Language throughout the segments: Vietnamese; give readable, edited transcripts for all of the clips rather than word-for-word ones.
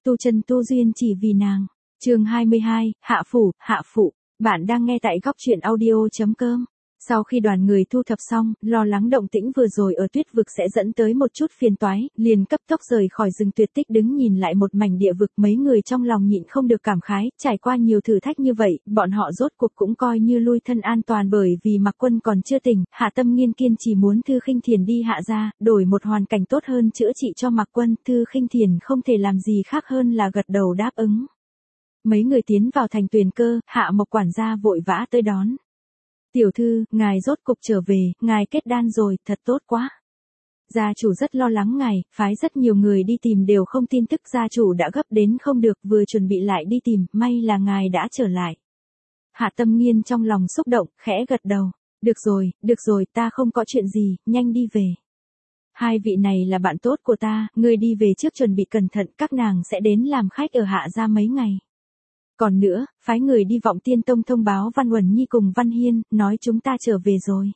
tu chân tu duyên chỉ vì nàng. Chương 22, hạ phủ, hạ phụ. Bạn đang nghe tại góc truyện audio.com. Sau khi đoàn người thu thập xong, lo lắng động tĩnh vừa rồi ở tuyết vực sẽ dẫn tới một chút phiền toái, liền cấp tốc rời khỏi rừng tuyệt tích đứng nhìn lại một mảnh địa vực. Mấy người trong lòng nhịn không được cảm khái, trải qua nhiều thử thách như vậy, bọn họ rốt cuộc cũng coi như lui thân an toàn. Bởi vì Mạc Quân còn chưa tỉnh, Hạ Tâm Nghiên kiên trì muốn Thư Khinh Thiền đi Hạ gia, đổi một hoàn cảnh tốt hơn chữa trị cho Mạc Quân. Thư Khinh Thiền không thể làm gì khác hơn là gật đầu đáp ứng. Mấy người tiến vào thành Tuyền Cơ, Hạ Mộc quản gia vội vã tới đón. Tiểu thư, ngài rốt cục trở về, ngài kết đan rồi, thật tốt quá. Gia chủ rất lo lắng ngài, phái rất nhiều người đi tìm đều không tin tức, gia chủ đã gấp đến không được, vừa chuẩn bị lại đi tìm, may là ngài đã trở lại. Hạ Tâm Nghiên trong lòng xúc động, khẽ gật đầu. Được rồi, ta không có chuyện gì, nhanh đi về. Hai vị này là bạn tốt của ta, ngươi đi về trước chuẩn bị cẩn thận, các nàng sẽ đến làm khách ở Hạ gia mấy ngày. Còn nữa, phái người đi Vọng Tiên Tông thông báo Văn Uẩn Nhi cùng Văn Hiên, nói chúng ta trở về rồi.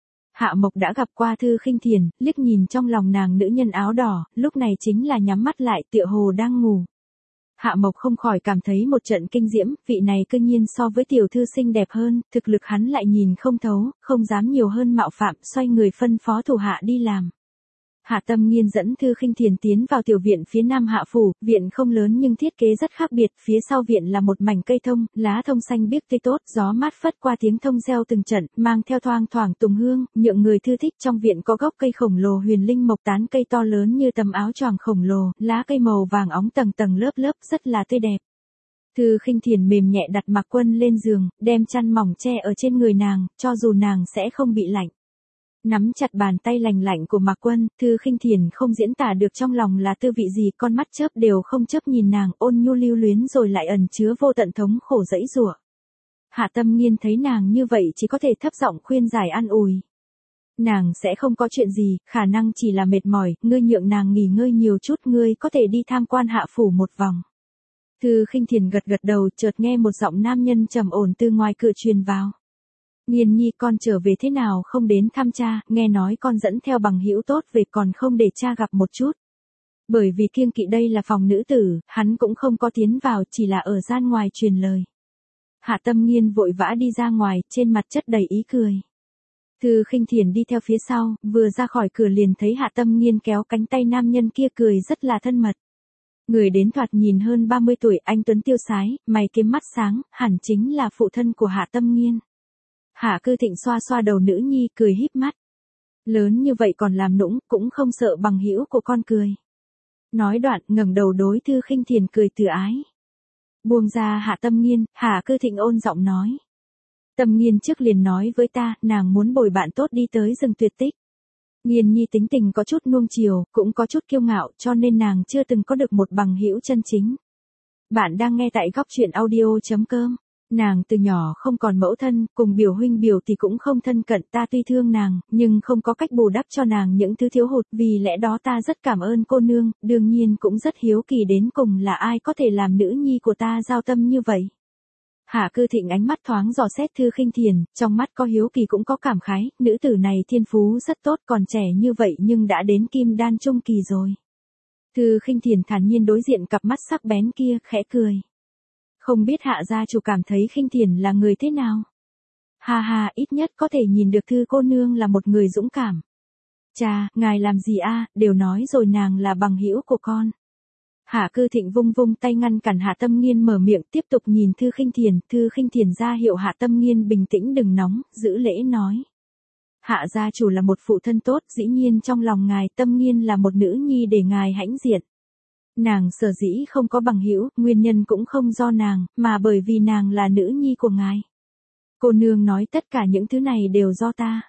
Hạ Mộc đã gặp qua Thư Khinh Thiền, liếc nhìn trong lòng nàng nữ nhân áo đỏ, lúc này chính là nhắm mắt lại tựa hồ đang ngủ. Hạ Mộc không khỏi cảm thấy một trận kinh diễm, vị này cư nhiên so với tiểu thư xinh đẹp hơn, thực lực hắn lại nhìn không thấu, không dám nhiều hơn mạo phạm, xoay người phân phó thủ hạ đi làm. Hạ Tâm Nghiên dẫn Thư Khinh Thiền tiến vào tiểu viện phía nam Hạ phủ, viện không lớn nhưng thiết kế rất khác biệt, phía sau viện là một mảnh cây thông, lá thông xanh biếc tươi tốt, gió mát phất qua tiếng thông reo từng trận, mang theo thoang thoảng tùng hương, nhượng người thư thích. Trong viện có gốc cây khổng lồ huyền linh mộc, tán cây to lớn như tấm áo choàng khổng lồ, lá cây màu vàng óng tầng tầng lớp lớp, rất là tươi đẹp. Thư Khinh Thiền mềm nhẹ đặt Mạc Quân lên giường, đem chăn mỏng che ở trên người nàng, cho dù nàng sẽ không bị lạnh. Nắm chặt bàn tay lành lạnh của Mạc Quân, Thư Khinh Thiền không diễn tả được trong lòng là tư vị gì, con mắt chớp đều không chớp nhìn nàng, ôn nhu lưu luyến rồi lại ẩn chứa vô tận thống khổ dẫy giụa. Hạ Tâm Nghiên thấy nàng như vậy chỉ có thể thấp giọng khuyên giải an ủi. Nàng sẽ không có chuyện gì, khả năng chỉ là mệt mỏi, ngươi nhượng nàng nghỉ ngơi nhiều chút, ngươi có thể đi tham quan Hạ phủ một vòng. Thư Khinh Thiền gật gật đầu, chợt nghe một giọng nam nhân trầm ổn từ ngoài cửa truyền vào. Nghiên Nhi, con trở về thế nào không đến thăm cha, nghe nói con dẫn theo bằng hữu tốt về còn không để cha gặp một chút. Bởi vì kiêng kỵ đây là phòng nữ tử, hắn cũng không có tiến vào, chỉ là ở gian ngoài truyền lời. Hạ Tâm Nghiên vội vã đi ra ngoài, trên mặt chất đầy ý cười. Thư Khinh Thiền đi theo phía sau, vừa ra khỏi cửa liền thấy Hạ Tâm Nghiên kéo cánh tay nam nhân kia cười rất là thân mật. Người đến thoạt nhìn hơn 30 tuổi, anh tuấn tiêu sái, mày kiếm mắt sáng, hẳn chính là phụ thân của Hạ Tâm Nghiên. Hạ Cư Thịnh xoa xoa đầu nữ nhi, cười híp mắt. Lớn như vậy còn làm nũng, cũng không sợ bằng hữu của con cười. Nói đoạn, ngẩng đầu đối Thư Khinh Thiền cười từ ái. Buông ra Hạ Tâm Nghiên, Hạ Cư Thịnh ôn giọng nói. Tâm Nghiên trước liền nói với ta, nàng muốn bồi bạn tốt đi tới rừng tuyệt tích. Nghiên Nhi tính tình có chút nuông chiều, cũng có chút kiêu ngạo, cho nên nàng chưa từng có được một bằng hữu chân chính. Bạn đang nghe tại góc truyện audio.com. Nàng từ nhỏ không còn mẫu thân, cùng biểu huynh biểu thì cũng không thân cận, ta tuy thương nàng, nhưng không có cách bù đắp cho nàng những thứ thiếu hụt, vì lẽ đó ta rất cảm ơn cô nương, đương nhiên cũng rất hiếu kỳ đến cùng là ai có thể làm nữ nhi của ta giao tâm như vậy. Hạ Cư Thịnh ánh mắt thoáng dò xét Thư Khinh Thiền, trong mắt có hiếu kỳ cũng có cảm khái, nữ tử này thiên phú rất tốt, còn trẻ như vậy nhưng đã đến kim đan trung kỳ rồi. Thư Khinh Thiền thản nhiên đối diện cặp mắt sắc bén kia, khẽ cười. Không biết Hạ gia chủ cảm thấy Khinh Thiền là người thế nào? Ha ha, ít nhất có thể nhìn được Thư cô nương là một người dũng cảm. Cha, ngài làm gì a? Đều nói rồi nàng là bằng hữu của con. Hạ Cư Thịnh vung vung tay ngăn cản Hạ Tâm Nghiên mở miệng, tiếp tục nhìn Thư Khinh Thiền ra hiệu Hạ Tâm Nghiên bình tĩnh đừng nóng, giữ lễ nói. Hạ gia chủ là một phụ thân tốt, dĩ nhiên trong lòng ngài Tâm Nghiên là một nữ nhi để ngài hãnh diện. Nàng sở dĩ không có bằng hữu, nguyên nhân cũng không do nàng, mà bởi vì nàng là nữ nhi của ngài. Cô nương nói tất cả những thứ này đều do ta.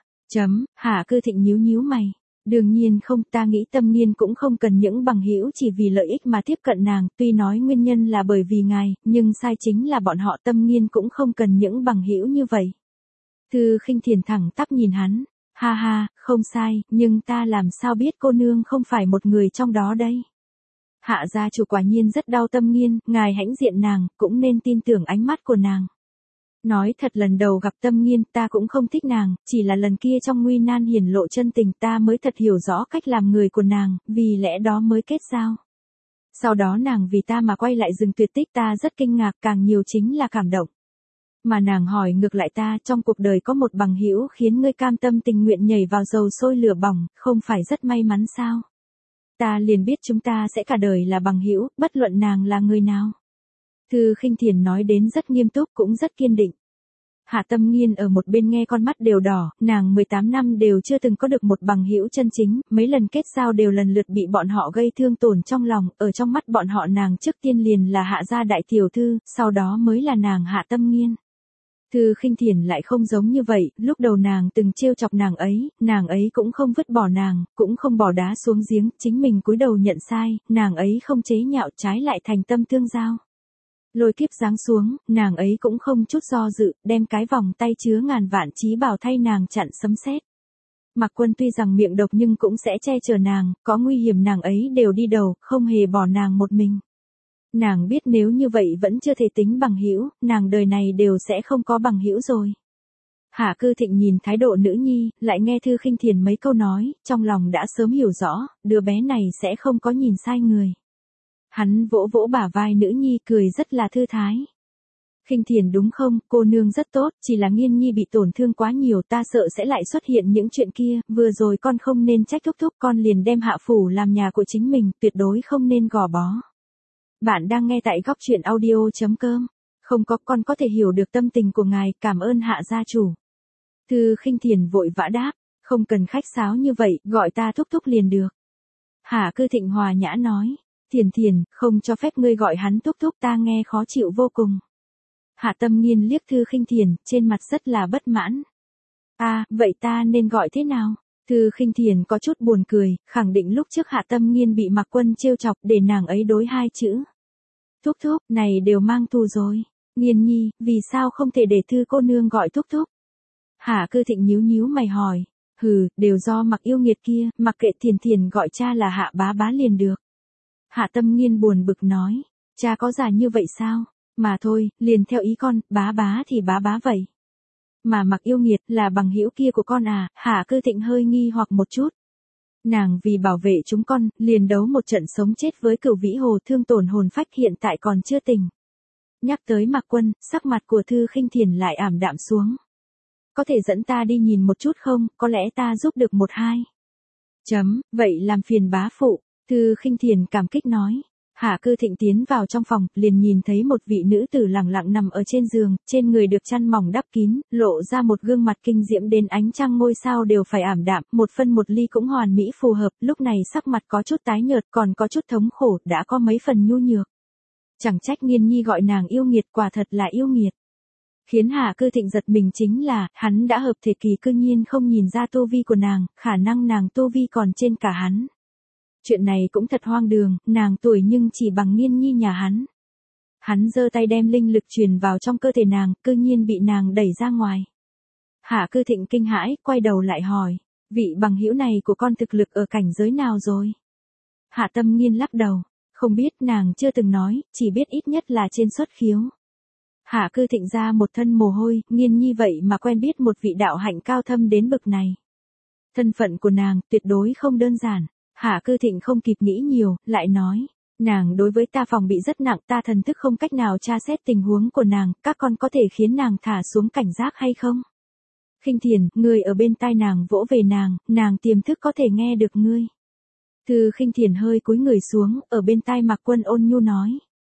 Hạ Cư Thịnh nhíu mày. Đương nhiên không, ta nghĩ Tâm Nghiên cũng không cần những bằng hữu chỉ vì lợi ích mà tiếp cận nàng, tuy nói nguyên nhân là bởi vì ngài, nhưng sai chính là bọn họ, Tâm Nghiên cũng không cần những bằng hữu như vậy. Thư Khinh Thiền thẳng tắp nhìn hắn, ha ha, không sai, nhưng ta làm sao biết cô nương không phải một người trong đó đây. Hạ gia chủ quả nhiên rất đau Tâm Nghiên, ngài hãnh diện nàng, cũng nên tin tưởng ánh mắt của nàng. Nói thật lần đầu gặp Tâm Nghiên ta cũng không thích nàng, chỉ là lần kia trong nguy nan hiển lộ chân tình ta mới thật hiểu rõ cách làm người của nàng, vì lẽ đó mới kết giao. Sau đó nàng vì ta mà quay lại dừng tuyệt tích, ta rất kinh ngạc, càng nhiều chính là cảm động. Mà nàng hỏi ngược lại ta, trong cuộc đời có một bằng hữu khiến ngươi cam tâm tình nguyện nhảy vào dầu sôi lửa bỏng, không phải rất may mắn sao? Ta liền biết chúng ta sẽ cả đời là bằng hữu, bất luận nàng là người nào. Thư Khinh Thiền nói đến rất nghiêm túc cũng rất kiên định. Hạ Tâm Nghiên ở một bên nghe con mắt đều đỏ, nàng 18 năm đều chưa từng có được một bằng hữu chân chính, mấy lần kết giao đều lần lượt bị bọn họ gây thương tổn trong lòng, ở trong mắt bọn họ nàng trước tiên liền là Hạ gia đại tiểu thư, sau đó mới là nàng Hạ Tâm Nghiên. Thư Khinh Thiền lại không giống như vậy, lúc đầu nàng từng trêu chọc nàng ấy cũng không vứt bỏ nàng, cũng không bỏ đá xuống giếng, chính mình cúi đầu nhận sai, nàng ấy không chế nhạo, trái lại thành tâm tương giao. Lôi kiếp giáng xuống, nàng ấy cũng không chút do dự, đem cái vòng tay chứa ngàn vạn chí bảo thay nàng chặn sấm sét. Mạc Quân tuy rằng miệng độc nhưng cũng sẽ che chở nàng, có nguy hiểm nàng ấy đều đi đầu, không hề bỏ nàng một mình. Nàng biết nếu như vậy vẫn chưa thể tính bằng hữu, nàng đời này đều sẽ không có bằng hữu rồi. Hạ Cư Thịnh nhìn thái độ nữ nhi, lại nghe Thư Khinh Thiền mấy câu nói, trong lòng đã sớm hiểu rõ, đứa bé này sẽ không có nhìn sai người. Hắn vỗ vỗ bả vai nữ nhi cười rất là thư thái. Khinh Thiền đúng không, cô nương rất tốt, chỉ là Nghiên nhi bị tổn thương quá nhiều, ta sợ sẽ lại xuất hiện những chuyện kia, vừa rồi con không nên trách thúc thúc, con liền đem Hạ phủ làm nhà của chính mình, tuyệt đối không nên gò bó. Bạn đang nghe tại góc truyện audio.com. Không có, con có thể hiểu được tâm tình của ngài, cảm ơn Hạ gia chủ. Thư Khinh Thiền vội vã đáp, không cần khách sáo như vậy, gọi ta thúc thúc liền được. Hạ Cư Thịnh hòa nhã nói, Thiền Thiền, không cho phép ngươi gọi hắn thúc thúc, ta nghe khó chịu vô cùng. Hạ Tâm Nghiên liếc Thư Khinh Thiền, trên mặt rất là bất mãn. Vậy ta nên gọi thế nào? Thư Khinh Thiền có chút buồn cười, khẳng định lúc trước Hạ Tâm Nghiên bị Mạc Quân trêu chọc để nàng ấy đối hai chữ. Thúc thúc, này đều mang thù rồi. Nghiên nhi, vì sao không thể để Thư cô nương gọi thúc thúc? Hạ Cư Thịnh nhíu nhíu mày hỏi. Đều do Mạc yêu nghiệt kia, mặc kệ Thiền Thiền gọi cha là Hạ bá bá liền được. Hạ Tâm Nghiên buồn bực nói, cha có già như vậy sao? Mà thôi, liền theo ý con, bá bá thì bá bá vậy. Mà Mạc yêu nghiệt là bằng hữu kia của con à? Hạ Cư Thịnh hơi nghi hoặc một chút. Nàng vì bảo vệ chúng con, liền đấu một trận sống chết với Cửu Vĩ Hồ, thương tổn hồn phách, hiện tại còn chưa tỉnh. Nhắc tới Mạc Quân, sắc mặt của Thư Khinh Thiền lại ảm đạm xuống. Có thể dẫn ta đi nhìn một chút không, có lẽ ta giúp được một hai. Vậy làm phiền bá phụ. Thư Khinh Thiền cảm kích nói. Hạ Cư Thịnh tiến vào trong phòng, liền nhìn thấy một vị nữ tử lẳng lặng nằm ở trên giường, trên người được chăn mỏng đắp kín, lộ ra một gương mặt kinh diễm đến ánh trăng ngôi sao đều phải ảm đạm, một phân một ly cũng hoàn mỹ phù hợp, lúc này sắc mặt có chút tái nhợt, còn có chút thống khổ, đã có mấy phần nhu nhược. Chẳng trách Nghiên nhi gọi nàng yêu nghiệt, quả thật là yêu nghiệt. Khiến Hạ Cư Thịnh giật mình chính là, hắn đã hợp thể kỳ cư nhiên không nhìn ra tu vi của nàng, khả năng nàng tu vi còn trên cả hắn. Chuyện này cũng thật hoang đường, nàng tuổi nhưng chỉ bằng Nghiên nhi nhà hắn. Hắn giơ tay đem linh lực truyền vào trong cơ thể nàng, cư nhiên bị nàng đẩy ra ngoài. Hạ Cư Thịnh kinh hãi, quay đầu lại hỏi, vị bằng hữu này của con thực lực ở cảnh giới nào rồi? Hạ Tâm Nghiên lắc đầu, không biết, nàng chưa từng nói, chỉ biết ít nhất là trên xuất khiếu. Hạ Cư Thịnh ra một thân mồ hôi, Nghiên nhi vậy mà quen biết một vị đạo hạnh cao thâm đến bậc này. Thân phận của nàng tuyệt đối không đơn giản. Hạ Cư Thịnh không kịp nghĩ nhiều, lại nói, nàng đối với ta phòng bị rất nặng, ta thần thức không cách nào tra xét tình huống của nàng, các con có thể khiến nàng thả xuống cảnh giác hay không? Khinh Thiền, ngươi ở bên tai nàng vỗ về nàng tiềm thức có thể nghe được ngươi. Thư Khinh Thiền hơi cúi người xuống, ở bên tai Mạc Quân ôn nhu nói.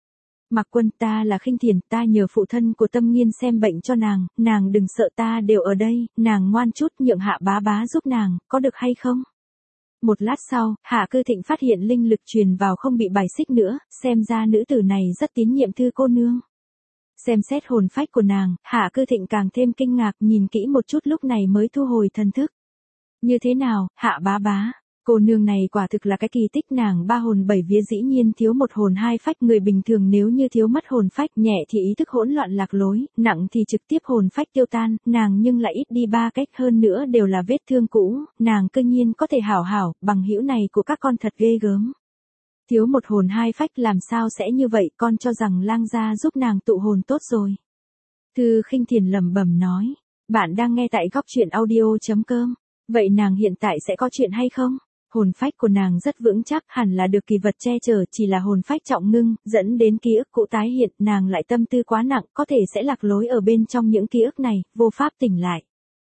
Mạc Quân, ta là Khinh Thiền, ta nhờ phụ thân của Tâm Nghiên xem bệnh cho nàng đừng sợ, ta đều ở đây, nàng ngoan chút, nhượng Hạ bá bá giúp nàng, có được hay không? Một lát sau, Hạ Cư Thịnh phát hiện linh lực truyền vào không bị bài xích nữa, xem ra nữ tử này rất tín nhiệm Thư cô nương. Xem xét hồn phách của nàng, Hạ Cư Thịnh càng thêm kinh ngạc, nhìn kỹ một chút lúc này mới thu hồi thần thức. Như thế nào, Hạ bá bá? Cô nương này quả thực là cái kỳ tích, nàng ba hồn bảy vía, dĩ nhiên thiếu một hồn hai phách, người bình thường nếu như thiếu mất hồn phách, nhẹ thì ý thức hỗn loạn lạc lối, nặng thì trực tiếp hồn phách tiêu tan, nàng nhưng lại ít đi ba cách, hơn nữa đều là vết thương cũ, nàng cư nhiên có thể hảo, bằng hữu này của các con thật ghê gớm. Thiếu một hồn hai phách làm sao sẽ như vậy, con cho rằng lang gia giúp nàng tụ hồn tốt rồi. Thư Khinh Thiền lẩm bẩm nói, bạn đang nghe tại góc truyện audio.com, vậy nàng hiện tại sẽ có chuyện hay không? Hồn phách của nàng rất vững chắc, hẳn là được kỳ vật che chở, chỉ là hồn phách trọng ngưng, dẫn đến ký ức cũ tái hiện, nàng lại tâm tư quá nặng, có thể sẽ lạc lối ở bên trong những ký ức này, vô pháp tỉnh lại.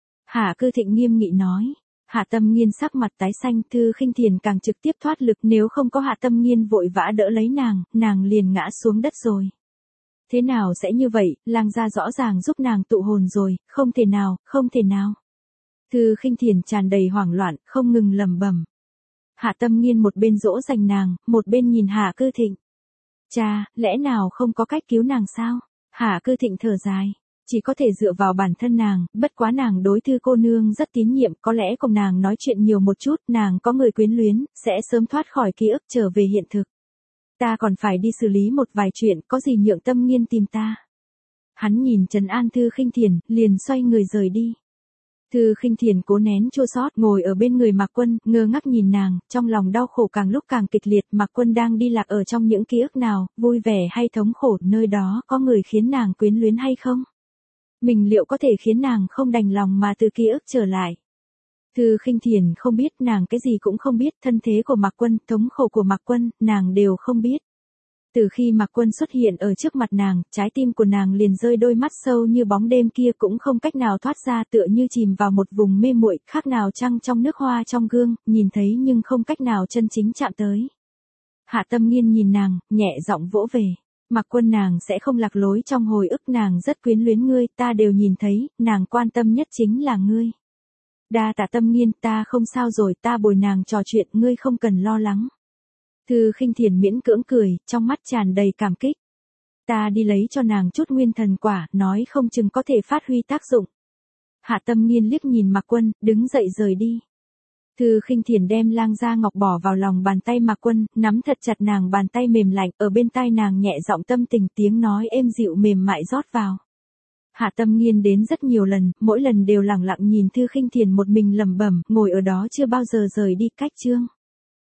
Hạ Cư Thịnh nghiêm nghị nói. Hạ Tâm Nghiên sắc mặt tái xanh, Thư Khinh Thiền càng trực tiếp thoát lực, nếu không có Hạ Tâm Nghiên vội vã đỡ lấy nàng liền ngã xuống đất rồi. Thế nào sẽ như vậy, lang gia rõ ràng giúp nàng tụ hồn rồi, không thể nào, không thể nào. Thư Khinh Thiền tràn đầy hoảng loạn, không ngừng lẩm bẩm. Hạ Tâm Nghiên một bên dỗ dành nàng, một bên nhìn Hạ Cư Thịnh. Cha, lẽ nào không có cách cứu nàng sao? Hạ Cư Thịnh thở dài. Chỉ có thể dựa vào bản thân nàng, bất quá nàng đối Thư cô nương rất tín nhiệm, có lẽ cùng nàng nói chuyện nhiều một chút, nàng có người quyến luyến, sẽ sớm thoát khỏi ký ức trở về hiện thực. Ta còn phải đi xử lý một vài chuyện, có gì nhượng Tâm Nghiên tìm ta. Hắn nhìn trấn an Thư Khinh Thiền, liền xoay người rời đi. Thư Khinh Thiền cố nén chua xót, ngồi ở bên người Mạc Quân, ngơ ngác nhìn nàng, trong lòng đau khổ càng lúc càng kịch liệt. Mạc Quân đang đi lạc ở trong những ký ức nào, vui vẻ hay thống khổ, nơi đó có người khiến nàng quyến luyến hay không? Mình liệu có thể khiến nàng không đành lòng mà từ ký ức trở lại? Thư Khinh Thiền không biết, nàng cái gì cũng không biết, thân thế của Mạc Quân, thống khổ của Mạc Quân, nàng đều không biết. Từ khi Mạc Quân xuất hiện ở trước mặt nàng, trái tim của nàng liền rơi, đôi mắt sâu như bóng đêm kia cũng không cách nào thoát ra, tựa như chìm vào một vùng mê muội, khác nào trăng trong nước, hoa trong gương, nhìn thấy nhưng không cách nào chân chính chạm tới. Hạ Tâm Nghiên nhìn nàng, nhẹ giọng vỗ về. Mạc Quân, nàng sẽ không lạc lối trong hồi ức, nàng rất quyến luyến ngươi, ta đều nhìn thấy, nàng quan tâm nhất chính là ngươi. Đa tạ Tâm Nghiên, ta không sao rồi, ta bồi nàng trò chuyện, ngươi không cần lo lắng. Thư Khinh Thiền miễn cưỡng cười, trong mắt tràn đầy cảm kích. Ta đi lấy cho nàng chút nguyên thần quả, nói không chừng có thể phát huy tác dụng. Hạ Tâm Nghiên liếc nhìn Mạc Quân, đứng dậy rời đi. Thư Khinh Thiền đem lang gia ngọc bỏ vào lòng bàn tay Mạc Quân, nắm thật chặt nàng, bàn tay mềm lạnh, ở bên tai nàng nhẹ giọng tâm tình, tiếng nói êm dịu mềm mại rót vào. Hạ Tâm Nghiên đến rất nhiều lần, mỗi lần đều lặng lặng nhìn Thư Khinh Thiền một mình lẩm bẩm, ngồi ở đó chưa bao giờ rời đi. Cách chương